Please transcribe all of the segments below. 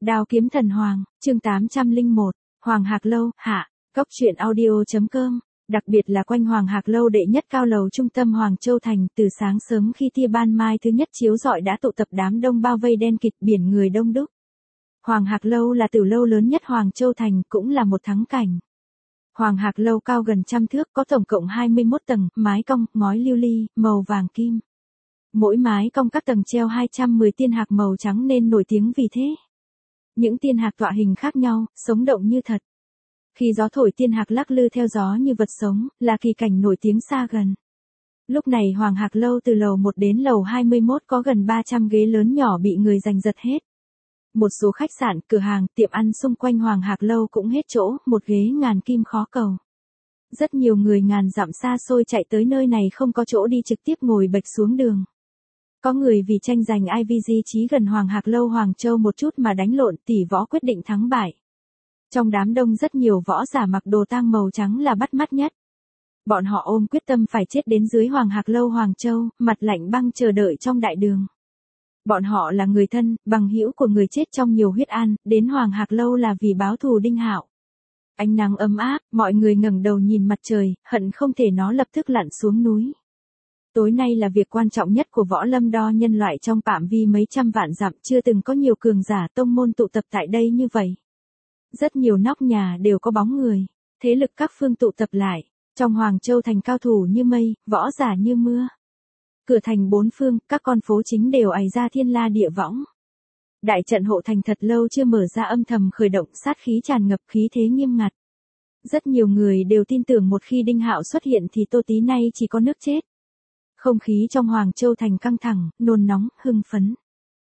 Đao kiếm thần hoàng, chương 801, Hoàng Hạc Lâu, hạ, Cốc truyện audio.com, đặc biệt là quanh Hoàng Hạc Lâu đệ nhất cao lầu trung tâm Hoàng Châu Thành, từ sáng sớm khi tia ban mai thứ nhất chiếu rọi đã tụ tập đám đông bao vây đen kịt, biển người đông đúc. Hoàng Hạc Lâu là tiểu lâu lớn nhất Hoàng Châu Thành, cũng là một thắng cảnh. Hoàng Hạc Lâu cao gần 100 thước, có tổng cộng 21 tầng, mái cong, ngói lưu ly, màu vàng kim. Mỗi mái cong các tầng treo 210 tiên hạc màu trắng nên nổi tiếng vì thế. Những tiên hạc tọa hình khác nhau, sống động như thật. Khi gió thổi tiên hạc lắc lư theo gió như vật sống, là kỳ cảnh nổi tiếng xa gần. Lúc này Hoàng Hạc Lâu từ lầu 1 đến lầu 21 có gần 300 ghế lớn nhỏ bị người giành giật hết. Một số khách sạn, cửa hàng, tiệm ăn xung quanh Hoàng Hạc Lâu cũng hết chỗ, một ghế ngàn kim khó cầu. Rất nhiều người ngàn dặm xa xôi chạy tới nơi này không có chỗ đi trực tiếp ngồi bệch xuống đường. Có người vì tranh giành IVG chí gần Hoàng Hạc Lâu Hoàng Châu một chút mà đánh lộn, tỷ võ quyết định thắng bại. Trong đám đông rất nhiều võ giả mặc đồ tang màu trắng là bắt mắt nhất. Bọn họ ôm quyết tâm phải chết đến dưới Hoàng Hạc Lâu Hoàng Châu, mặt lạnh băng chờ đợi trong đại đường. Bọn họ là người thân, bằng hữu của người chết trong nhiều huyết an, đến Hoàng Hạc Lâu là vì báo thù Đinh Hạo. Ánh nắng ấm áp, mọi người ngẩng đầu nhìn mặt trời, hận không thể nó lập tức lặn xuống núi. Tối nay là việc quan trọng nhất của võ lâm đo nhân loại trong phạm vi mấy trăm vạn dặm, chưa từng có nhiều cường giả tông môn tụ tập tại đây như vậy. Rất nhiều nóc nhà đều có bóng người, thế lực các phương tụ tập lại, trong Hoàng Châu Thành cao thủ như mây, võ giả như mưa. Cửa thành bốn phương, các con phố chính đều ày ra thiên la địa võng. Đại trận hộ thành thật lâu chưa mở ra âm thầm khởi động, sát khí tràn ngập, khí thế nghiêm ngặt. Rất nhiều người đều tin tưởng một khi Đinh Hạo xuất hiện thì Tô Tí nay chỉ có nước chết. Không khí trong Hoàng Châu Thành căng thẳng, nôn nóng, hưng phấn.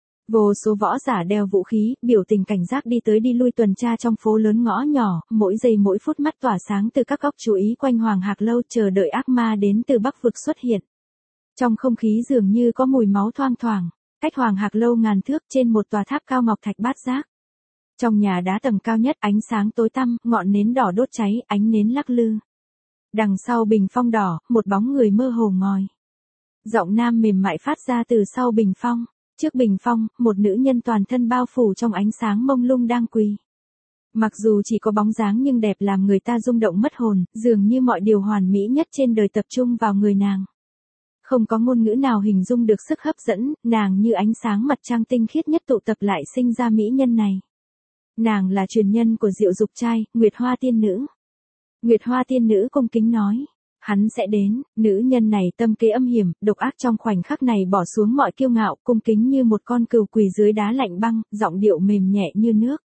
Vô số võ giả đeo vũ khí, biểu tình cảnh giác đi tới đi lui tuần tra trong phố lớn ngõ nhỏ, mỗi giây mỗi phút mắt tỏa sáng từ các góc chú ý quanh Hoàng Hạc Lâu, chờ đợi ác ma đến từ Bắc vực xuất hiện. Trong không khí dường như có mùi máu thoang thoảng, cách Hoàng Hạc Lâu ngàn thước trên một tòa tháp cao ngọc thạch bát giác. Trong nhà đá tầng cao nhất ánh sáng tối tăm, ngọn nến đỏ đốt cháy, ánh nến lắc lư. Đằng sau bình phong đỏ, một bóng người mơ hồ ngồi. Giọng nam mềm mại phát ra từ sau bình phong. Trước bình phong, một nữ nhân toàn thân bao phủ trong ánh sáng mông lung đang quỳ. Mặc dù chỉ có bóng dáng nhưng đẹp làm người ta rung động mất hồn, dường như mọi điều hoàn mỹ nhất trên đời tập trung vào người nàng. Không có ngôn ngữ nào hình dung được sức hấp dẫn, nàng như ánh sáng mặt trăng tinh khiết nhất tụ tập lại sinh ra mỹ nhân này. Nàng là truyền nhân của Diệu Dục Trai, Nguyệt Hoa Tiên Nữ. Nguyệt Hoa Tiên Nữ cung kính nói. Hắn sẽ đến, nữ nhân này tâm kế âm hiểm, độc ác trong khoảnh khắc này bỏ xuống mọi kiêu ngạo, cung kính như một con cừu quỳ dưới đá lạnh băng, giọng điệu mềm nhẹ như nước.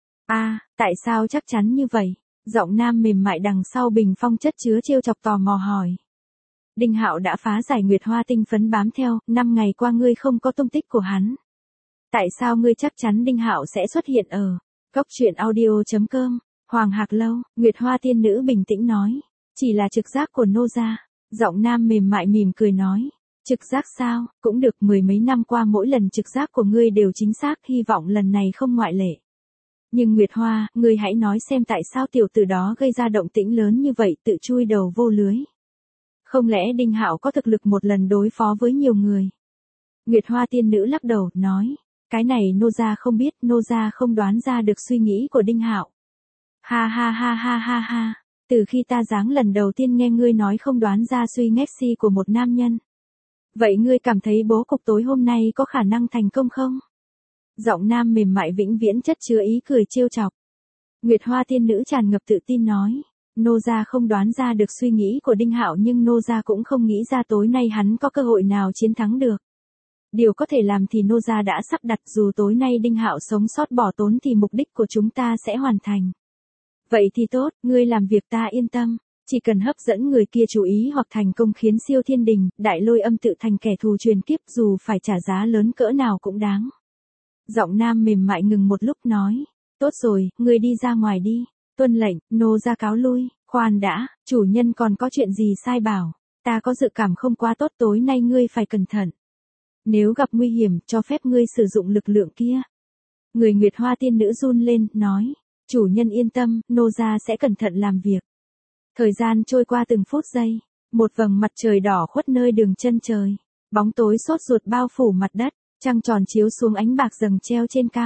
Tại sao chắc chắn như vậy? Giọng nam mềm mại đằng sau bình phong chất chứa trêu chọc tò mò hỏi. Đinh Hạo đã phá giải Nguyệt Hoa tinh phấn bám theo, 5 ngày qua ngươi không có tung tích của hắn. Tại sao ngươi chắc chắn Đinh Hạo sẽ xuất hiện ở Cốc truyện audio.com, Hoàng Hạc Lâu? Nguyệt Hoa Tiên Nữ bình tĩnh nói. Chỉ là trực giác của nô gia. Giọng nam mềm mại mỉm cười nói. Trực giác sao, cũng được, 10 mấy năm qua mỗi lần trực giác của ngươi đều chính xác, hy vọng lần này không ngoại lệ. Nhưng Nguyệt Hoa, ngươi hãy nói xem tại sao tiểu tử đó gây ra động tĩnh lớn như vậy, tự chui đầu vô lưới. Không lẽ Đinh Hạo có thực lực một lần đối phó với nhiều người? Nguyệt Hoa Tiên Nữ lắc đầu, nói. Cái này nô gia không biết, nô gia không đoán ra được suy nghĩ của Đinh Hạo. Ha ha ha ha ha ha. Từ khi ta giáng lần đầu tiên nghe ngươi nói không đoán ra suy nghĩ của một nam nhân. Vậy ngươi cảm thấy bố cục tối hôm nay có khả năng thành công không? Giọng nam mềm mại vĩnh viễn chất chứa ý cười trêu chọc. Nguyệt Hoa Tiên Nữ tràn ngập tự tin nói. Nô gia không đoán ra được suy nghĩ của Đinh Hạo, nhưng nô gia cũng không nghĩ ra tối nay hắn có cơ hội nào chiến thắng được. Điều có thể làm thì nô gia đã sắp đặt, dù tối nay Đinh Hạo sống sót bỏ tốn thì mục đích của chúng ta sẽ hoàn thành. Vậy thì tốt, ngươi làm việc ta yên tâm, chỉ cần hấp dẫn người kia chú ý hoặc thành công khiến Siêu Thiên Đình, Đại Lôi Âm tự thành kẻ thù truyền kiếp, dù phải trả giá lớn cỡ nào cũng đáng. Giọng nam mềm mại ngừng một lúc nói, tốt rồi, ngươi đi ra ngoài đi, tuân lệnh, nô gia cáo lui. Khoan đã, chủ nhân còn có chuyện gì sai bảo, ta có dự cảm không quá tốt, tối nay ngươi phải cẩn thận. Nếu gặp nguy hiểm, cho phép ngươi sử dụng lực lượng kia. Người Nguyệt Hoa Tiên Nữ run lên, nói. Chủ nhân yên tâm, nô gia sẽ cẩn thận làm việc. Thời gian trôi qua từng phút giây, một vầng mặt trời đỏ khuất nơi đường chân trời. Bóng tối sốt ruột bao phủ mặt đất, trăng tròn chiếu xuống ánh bạc dầng treo trên cao.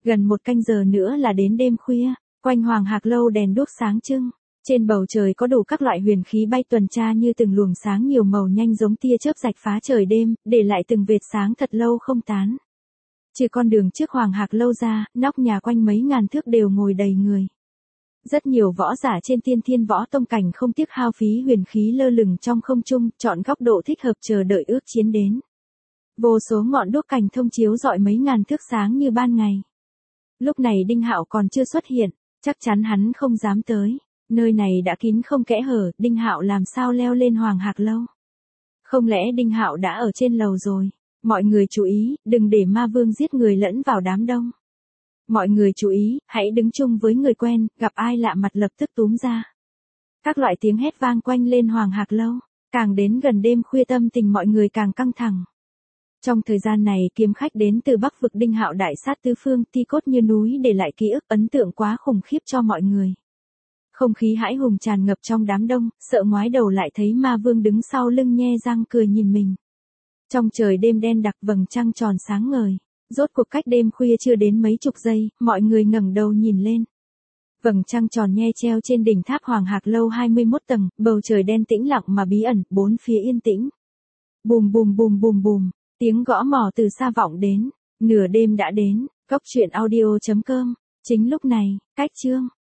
Gần 1 canh giờ nữa là đến đêm khuya, quanh Hoàng Hạc Lâu đèn đuốc sáng trưng. Trên bầu trời có đủ các loại huyền khí bay tuần tra như từng luồng sáng nhiều màu nhanh giống tia chớp rạch phá trời đêm, để lại từng vệt sáng thật lâu không tán. Trừ con đường trước Hoàng Hạc Lâu ra, nóc nhà quanh mấy ngàn thước đều ngồi đầy người. Rất nhiều võ giả trên Tiên Thiên Võ Tông cảnh không tiếc hao phí huyền khí lơ lửng trong không trung, chọn góc độ thích hợp chờ đợi ước chiến đến. Vô số ngọn đuốc cành thông chiếu rọi mấy ngàn thước sáng như ban ngày. Lúc này Đinh Hạo còn chưa xuất hiện, chắc chắn hắn không dám tới. Nơi này đã kín không kẽ hở, Đinh Hạo làm sao leo lên Hoàng Hạc Lâu? Không lẽ Đinh Hạo đã ở trên lầu rồi? Mọi người chú ý, đừng để ma vương giết người lẫn vào đám đông. Mọi người chú ý, hãy đứng chung với người quen, gặp ai lạ mặt lập tức túm ra. Các loại tiếng hét vang quanh lên Hoàng Hạc Lâu, càng đến gần đêm khuya tâm tình mọi người càng căng thẳng. Trong thời gian này kiếm khách đến từ Bắc vực Đinh Hạo đại sát tứ phương, thi cốt như núi để lại ký ức ấn tượng quá khủng khiếp cho mọi người. Không khí hãi hùng tràn ngập trong đám đông, sợ ngoái đầu lại thấy ma vương đứng sau lưng nhe răng cười nhìn mình. Trong trời đêm đen đặc vầng trăng tròn sáng ngời. Rốt cuộc cách đêm khuya chưa đến mấy chục giây, mọi người ngẩng đầu nhìn lên. Vầng trăng tròn nhe treo trên đỉnh tháp Hoàng Hạc Lâu 21 tầng, bầu trời đen tĩnh lặng mà bí ẩn, bốn phía yên tĩnh. Bùm bùm bùm bùm bùm, tiếng gõ mỏ từ xa vọng đến. Nửa đêm đã đến, góc truyện audio.com. Chính lúc này, cách chương